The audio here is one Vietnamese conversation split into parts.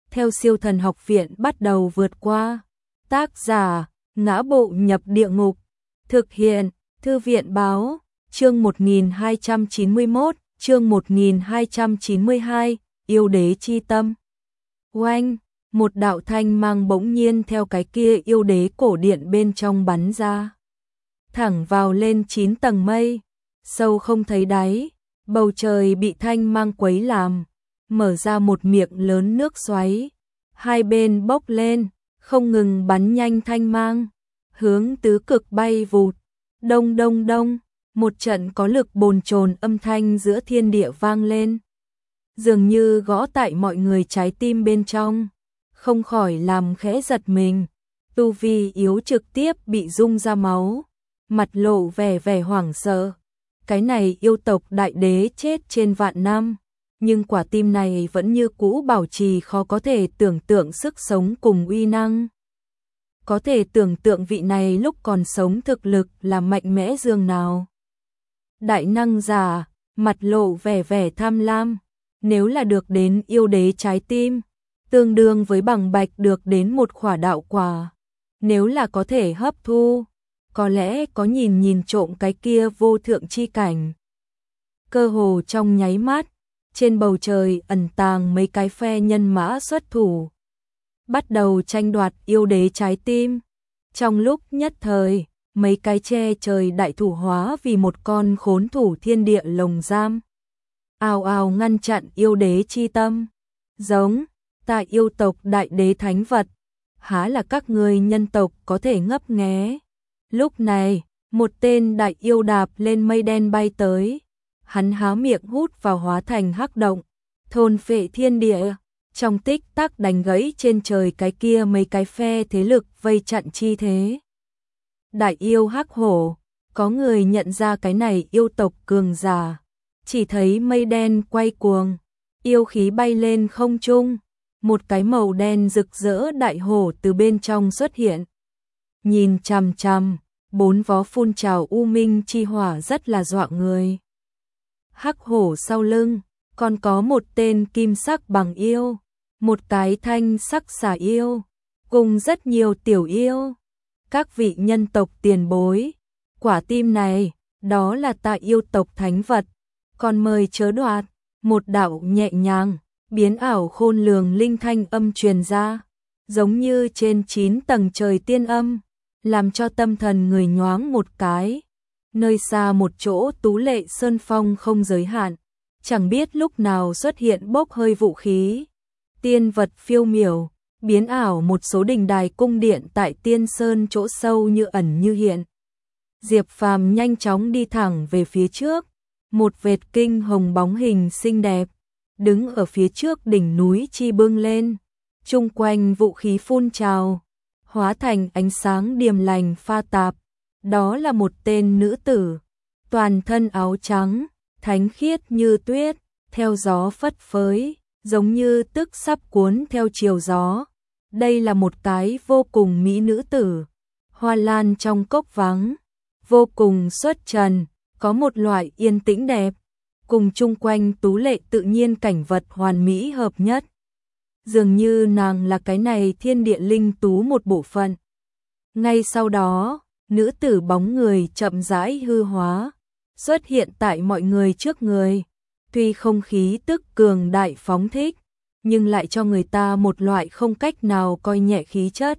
theo Siêu Thần Học Viện bắt đầu vượt qua. Tác giả: Ngã Bộ Nhập Địa Ngục. Thực hiện: Thư viện báo. Chương 1291, chương 1292, Yêu Đế Chi Tâm. Oanh, một đạo thanh mang bỗng nhiên theo cái kia yêu đế cổ điện bên trong bắn ra, thẳng vào lên 9 tầng mây, sâu không thấy đáy, bầu trời bị thanh mang quấy làm, mở ra một miệng lớn nước xoáy, hai bên bốc lên, không ngừng bắn nhanh thanh mang, hướng tứ cực bay vụt. Đông đông đông, một trận có lực bồn chồn âm thanh giữa thiên địa vang lên, dường như gõ tại mọi người trái tim bên trong, không khỏi làm khẽ giật mình. Tu vi yếu trực tiếp bị rung ra máu, mặt lộ vẻ hoảng sợ. Cái này yêu tộc đại đế chết trên vạn năm, nhưng quả tim này vẫn như cũ bảo trì khó có thể tưởng tượng sức sống cùng uy năng. Có thể tưởng tượng vị này lúc còn sống thực lực là mạnh mẽ dường nào. Đại năng giả, mặt lộ vẻ tham lam, nếu là được đến yêu đế trái tim, tương đương với bằng bạch được đến một khỏa đạo quả. Nếu là có thể hấp thu, có lẽ có nhìn trộm cái kia vô thượng chi cảnh. Cơ hồ trong nháy mắt, trên bầu trời ẩn tàng mấy cái phe nhân mã xuất thủ, bắt đầu tranh đoạt yêu đế trái tim. Trong lúc nhất thời, mấy cái che trời đại thủ hóa vì một con khốn thủ thiên địa lồng giam, ào ào ngăn chặn yêu đế chi tâm. Giống, ta yêu tộc đại đế thánh vật, há là các ngươi nhân tộc có thể ngấp nghé. Lúc này, một tên đại yêu đạp lên mây đen bay tới, hắn há miệng hút vào hóa thành hắc động, thôn phệ thiên địa, trong tích tắc đánh gãy trên trời cái kia mấy cái phe thế lực vây chặn chi thế. Đại yêu hắc hổ, có người nhận ra cái này yêu tộc cường giả, chỉ thấy mây đen quay cuồng, yêu khí bay lên không trung, một cái màu đen rực rỡ đại hổ từ bên trong xuất hiện. Nhìn chằm chằm, bốn vó phun trào u minh chi hỏa rất là dọa người. Hắc hổ sau lưng, còn có một tên kim sắc bằng yêu, một cái thanh sắc xà yêu, cùng rất nhiều tiểu yêu. Các vị nhân tộc tiền bối, quả tim này, đó là ta yêu tộc thánh vật, còn mời chớ đoạt. Một đạo nhẹ nhàng, biến ảo khôn lường linh thanh âm truyền ra, giống như trên 9 tầng trời tiên âm, làm cho tâm thần người nhoáng một cái. Nơi xa một chỗ tú lệ sơn phong không giới hạn, chẳng biết lúc nào xuất hiện bốc hơi vũ khí, tiên vật phiêu miểu, biến ảo một số đình đài cung điện tại tiên sơn chỗ sâu như ẩn như hiện. Diệp Phàm nhanh chóng đi thẳng về phía trước, một vệt kinh hồng bóng hình xinh đẹp, đứng ở phía trước đỉnh núi chi bưng lên, chung quanh vũ khí phun trào, hóa thành ánh sáng điềm lành pha tạp. Đó là một tên nữ tử, toàn thân áo trắng, thánh khiết như tuyết, theo gió phất phới, giống như tức sắp cuốn theo chiều gió. Đây là một cái vô cùng mỹ nữ tử, hoa lan trong cốc vắng, vô cùng xuất trần, có một loại yên tĩnh đẹp, cùng chung quanh tú lệ tự nhiên cảnh vật hoàn mỹ hợp nhất. Dường như nàng là cái này thiên địa linh tú một bộ phận. Ngay sau đó, nữ tử bóng người chậm rãi hư hóa, xuất hiện tại mọi người trước người. Tuy không khí tức cường đại phóng thích, nhưng lại cho người ta một loại không cách nào coi nhẹ khí chất.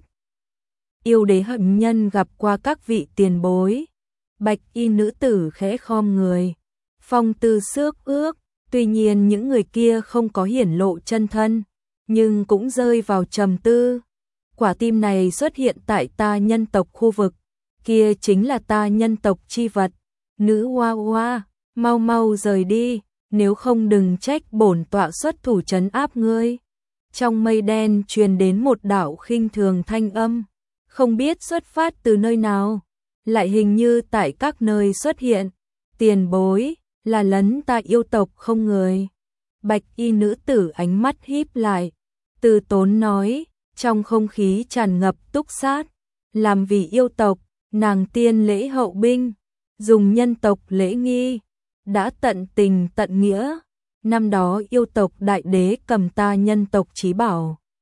Yêu đế hận nhân gặp qua các vị tiền bối. Bạch y nữ tử khẽ khom người, phong tư xước ước, tuy nhiên những người kia không có hiển lộ chân thân, nhưng cũng rơi vào trầm tư. Quả tim này xuất hiện tại ta nhân tộc khu vực, kia chính là ta nhân tộc chi vật. Nữ hoa hoa, mau mau rời đi, nếu không đừng trách bổn tọa xuất thủ trấn áp ngươi. Trong mây đen truyền đến một đạo khinh thường thanh âm, không biết xuất phát từ nơi nào, lại hình như tại các nơi xuất hiện. Tiền bối, là lấn ta yêu tộc không người. Bạch y nữ tử ánh mắt híp lại, từ tốn nói, trong không khí tràn ngập túc sát. Làm vì yêu tộc, nàng tiên lễ hậu binh, dùng nhân tộc lễ nghi, đã tận tình tận nghĩa. Năm đó yêu tộc đại đế cầm ta nhân tộc chí bảo,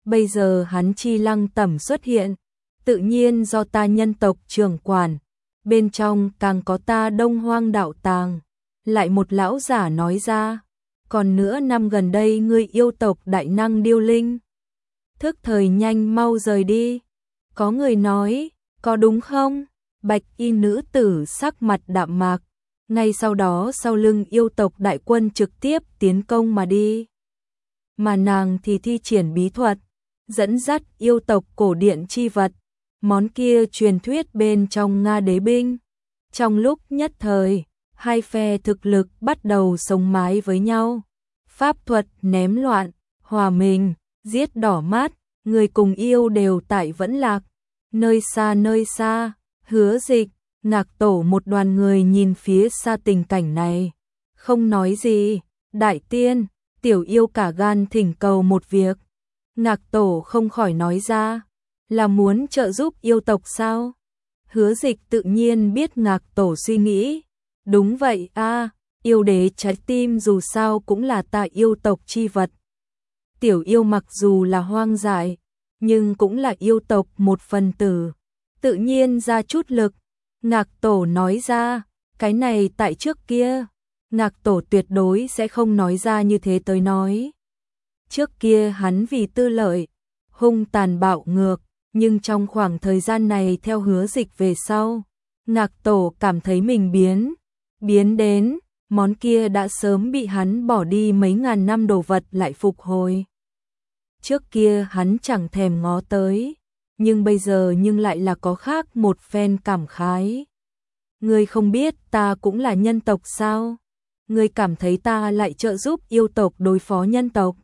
bây giờ hắn Chi Lăng Tẩm xuất hiện, tự nhiên do ta nhân tộc trưởng quản, bên trong càng có ta Đông Hoang đạo tàng. Lại một lão giả nói ra, còn nữa năm gần đây ngươi yêu tộc đại năng điêu linh. Thức thời nhanh mau rời đi. Có người nói, có đúng không? Bạch y nữ tử sắc mặt đạm mạc, ngay sau đó sau lưng yêu tộc đại quân trực tiếp tiến công mà đi. Mà nàng thì thi triển bí thuật, dẫn dắt yêu tộc cổ điện chi vật, món kia truyền thuyết bên trong Nga đế binh. Trong lúc nhất thời, hai phe thực lực bắt đầu sống mái với nhau. Pháp thuật ném loạn, hòa mình, giết đỏ mắt, người cùng yêu đều tại vẫn lạc. Nơi xa, Hứa Dịch, Ngạc Tổ một đoàn người nhìn phía xa tình cảnh này. Không nói gì, đại tiên, tiểu yêu cả gan thỉnh cầu một việc. Ngạc Tổ không khỏi nói ra, là muốn trợ giúp yêu tộc sao? Hứa Dịch tự nhiên biết Ngạc Tổ suy nghĩ. Đúng vậy a, yêu đế trái tim dù sao cũng là ta yêu tộc chi vật. Tiểu yêu mặc dù là hoang dại, nhưng cũng là yêu tộc một phần tử, tự nhiên ra chút lực. Ngạc Tổ nói ra, cái này tại trước kia, Ngạc Tổ tuyệt đối sẽ không nói ra như thế tới nói. Trước kia hắn vì tư lợi, hung tàn bạo ngược, nhưng trong khoảng thời gian này theo Hứa Dịch về sau, Ngạc Tổ cảm thấy mình biến đến, món kia đã sớm bị hắn bỏ đi mấy ngàn năm đồ vật lại phục hồi. Trước kia hắn chẳng thèm ngó tới, nhưng bây giờ lại là có khác một phen cảm khái. Ngươi không biết ta cũng là nhân tộc sao? Ngươi cảm thấy ta lại trợ giúp yêu tộc đối phó nhân tộc?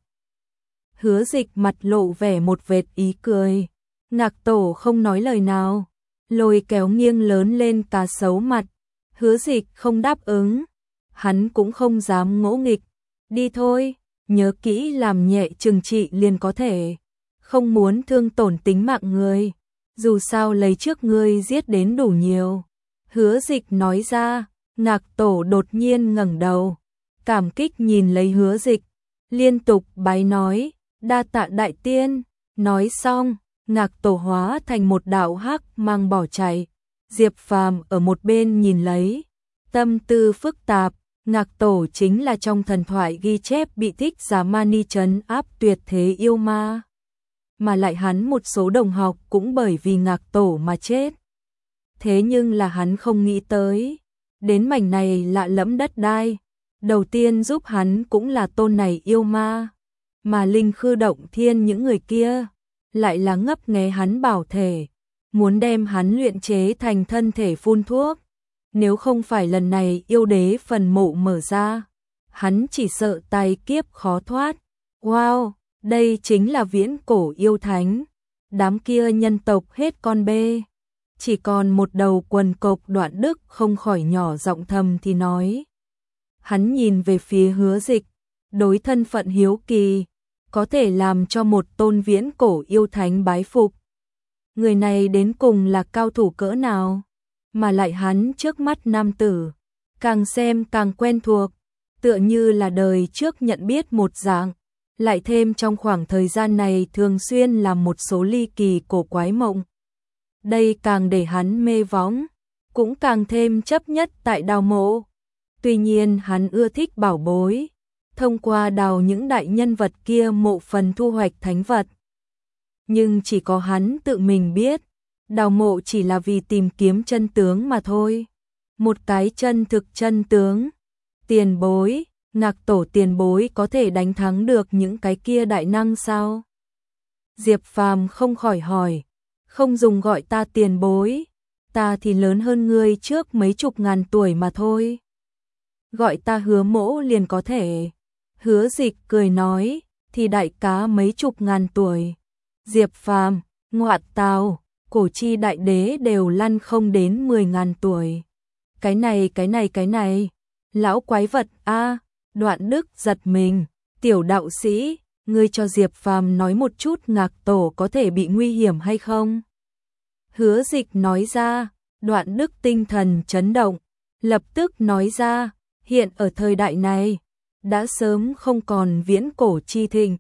Hứa Dịch mặt lộ vẻ một vệt ý cười. Ngạc Tổ không nói lời nào, lôi kéo nghiêng lớn lên cá sấu mặt. Hứa Dịch không đáp ứng, hắn cũng không dám ngỗ nghịch. Đi thôi, nhớ kỹ làm nhẹ trừng trị liền có thể, không muốn thương tổn tính mạng người, dù sao lấy trước ngươi giết đến đủ nhiều. Hứa Dịch nói ra. Ngạc Tổ đột nhiên ngẩng đầu, cảm kích nhìn lấy Hứa Dịch, liên tục bái nói, đa tạ đại tiên. Nói xong, Ngạc Tổ hóa thành một đạo hắc mang bỏ chạy. Diệp Phàm ở một bên nhìn lấy, tâm tư phức tạp. Ngạc Tổ chính là trong thần thoại ghi chép bị thích giả mani trấn áp tuyệt thế yêu ma, mà lại hắn một số đồng học cũng bởi vì Ngạc Tổ mà chết. Thế nhưng là hắn không nghĩ tới, đến mảnh này lạ lẫm đất đai, đầu tiên giúp hắn cũng là tôn này yêu ma, mà Linh Khư Động Thiên những người kia lại là ngấp nghé hắn bảo thể, muốn đem hắn luyện chế thành thân thể phun thuốc. Nếu không phải lần này yêu đế phần mộ mở ra, hắn chỉ sợ tai kiếp khó thoát. Wow, đây chính là viễn cổ yêu thánh. Đám kia nhân tộc hết con bê, chỉ còn một đầu quần cộc Đoạn Đức không khỏi nhỏ giọng thầm thì nói. Hắn nhìn về phía Hứa Dịch, đối thân phận hiếu kỳ, có thể làm cho một tôn viễn cổ yêu thánh bái phục. Người này đến cùng là cao thủ cỡ nào? Mà lại hắn trước mắt nam tử, càng xem càng quen thuộc, tựa như là đời trước nhận biết một dạng, lại thêm trong khoảng thời gian này thường xuyên làm một số ly kỳ cổ quái mộng. Đây càng để hắn mê võng, cũng càng thêm chấp nhất tại đào mộ. Tuy nhiên hắn ưa thích bảo bối, thông qua đào những đại nhân vật kia mộ phần thu hoạch thánh vật. Nhưng chỉ có hắn tự mình biết, đào mộ chỉ là vì tìm kiếm chân tướng mà thôi. Một cái chân thực chân tướng. Tiền bối, Ngạc Tổ tiền bối có thể đánh thắng được những cái kia đại năng sao? Diệp Phàm không khỏi hỏi, không dùng gọi ta tiền bối, ta thì lớn hơn ngươi trước mấy chục ngàn tuổi mà thôi. Gọi ta Hứa mỗ liền có thể. Hứa Dịch cười nói, thì đại cá mấy chục ngàn tuổi. Diệp Phàm, ngoại tào, cổ chi đại đế đều lăn không đến 10.000 tuổi. Cái này, lão quái vật a. Đoạn Đức giật mình, tiểu đạo sĩ, ngươi cho Diệp Phàm nói một chút Ngạc Tổ có thể bị nguy hiểm hay không? Hứa Dịch nói ra. Đoạn Đức tinh thần chấn động, lập tức nói ra, hiện ở thời đại này, đã sớm không còn viễn cổ chi thịnh,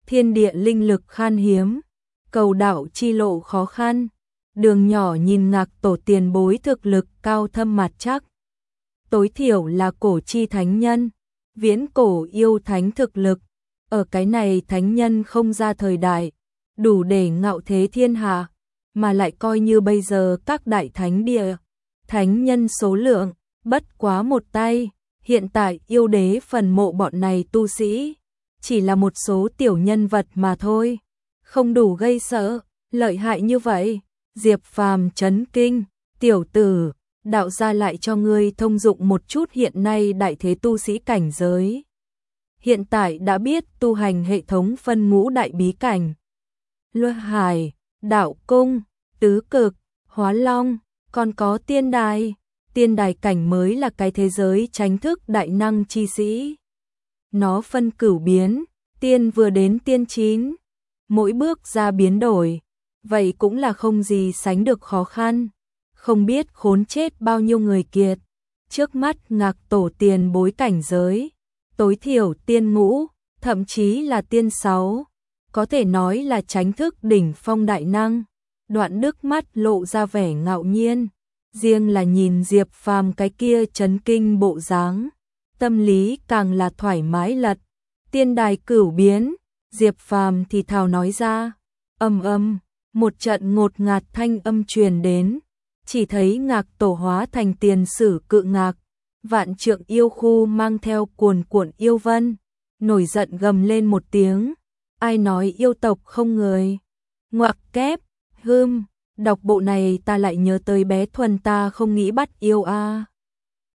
thiên địa linh lực khan hiếm, cầu đạo chi lộ khó khăn, đường nhỏ nhìn Ngạc Tổ tiền bối thực lực cao thâm mặt chắc. Tối thiểu là cổ chi thánh nhân, viễn cổ yêu thánh thực lực, ở cái này thánh nhân không ra thời đại, đủ để ngạo thế thiên hạ, mà lại coi như bây giờ các đại thánh địa, thánh nhân số lượng, bất quá một tay, hiện tại yêu đế phần mộ bọn này tu sĩ, chỉ là một số tiểu nhân vật mà thôi, không đủ gây sợ, lợi hại như vậy, Diệp Phàm chấn kinh, tiểu tử, đạo gia lại cho ngươi thông dụng một chút hiện nay đại thế tu sĩ cảnh giới. Hiện tại đã biết tu hành hệ thống phân ngũ đại bí cảnh. Luân Hải, Đạo Cung, Tứ Cực, Hóa Long, còn có tiên đài. Tiên đài cảnh mới là cái thế giới chánh thức đại năng chi sĩ. Nó phân cửu biến, tiên vừa đến tiên chín. Mỗi bước ra biến đổi, vậy cũng là không gì sánh được khó khăn. Không biết khốn chết bao nhiêu người kiệt. Trước mắt Ngạc Tổ tiền bối cảnh giới, tối thiểu tiên ngũ, thậm chí là tiên sáu, có thể nói là chánh thức đỉnh phong đại năng. Đoạn Đức mắt lộ ra vẻ ngạo nhiên, riêng là nhìn Diệp Phàm cái kia chấn kinh bộ dáng, tâm lý càng là thoải mái lật. Tiên đài cửu biến, Diệp Phàm thì thào nói ra, một trận ngột ngạt thanh âm truyền đến, chỉ thấy Ngạc Tổ hóa thành tiền sử cự ngạc, vạn trượng yêu khu mang theo cuồn cuộn yêu vân, nổi giận gầm lên một tiếng, ai nói yêu tộc không người, ngoặc kép, đọc bộ này ta lại nhớ tới bé Thuần ta không nghĩ bắt yêu a.